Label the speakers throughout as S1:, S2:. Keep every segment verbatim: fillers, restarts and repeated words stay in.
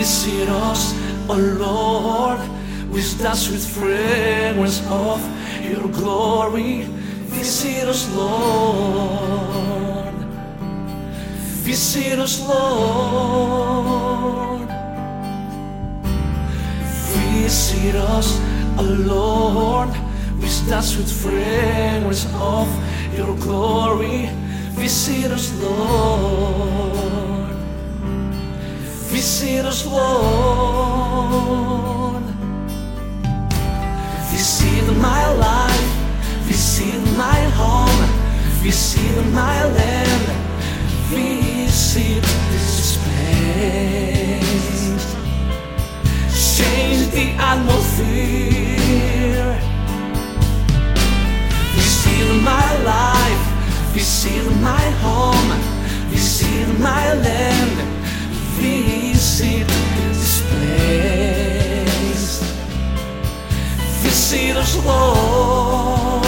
S1: Visit us, O Lord, with that sweet fragrance of your glory. Visit us, Lord. Visit us, Lord. Visit us, O Lord, with that sweet fragrance of your glory. Visit us, Lord. Visit us, Lord. Visit my life, visit my home, visit my land, visit this place. Change the atmosphere. Visit my life, visit my home, visit my land, visit this place. Visit us, Lord.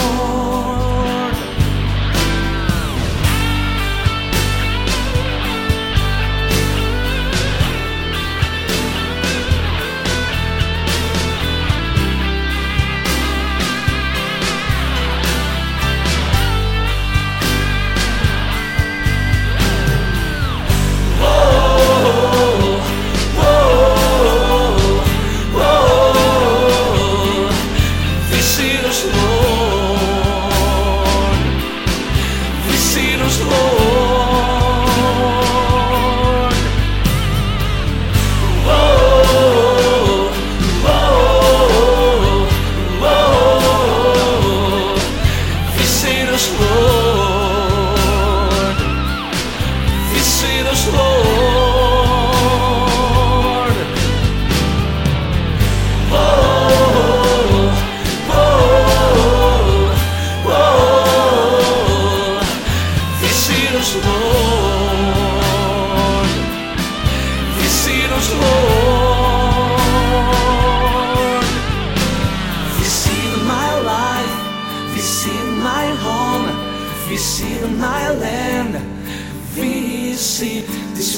S1: Visit my land, visit this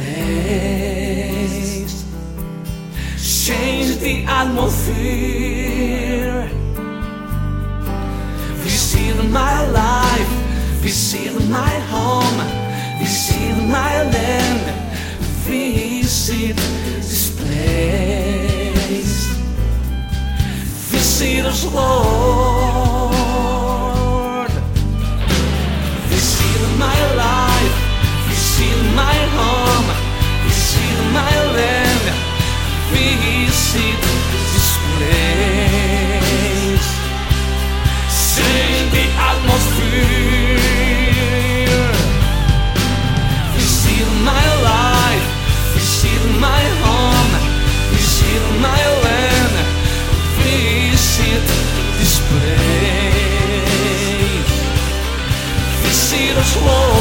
S1: place. Change the atmosphere. Visit my life, visit my home, visit my land, visit this place. Visit us, Lord. My life, visit my home, visit my land, visit this place. Change the atmosphere. Visit my life, visit my home, visit my land, visit this place. Visit us,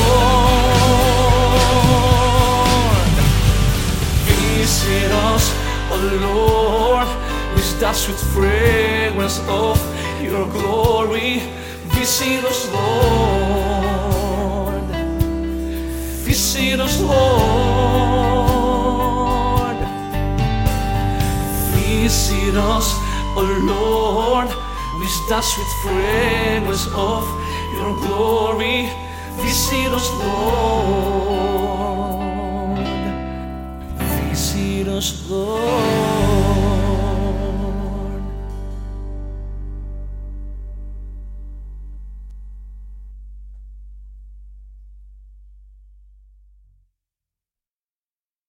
S1: Lord. Visit us, O Lord, with that sweet fragrance of your glory. Visit us, Lord. Visit us, Lord. Visit us, O Lord, with that sweet fragrance of your glory. Visit us, Lord.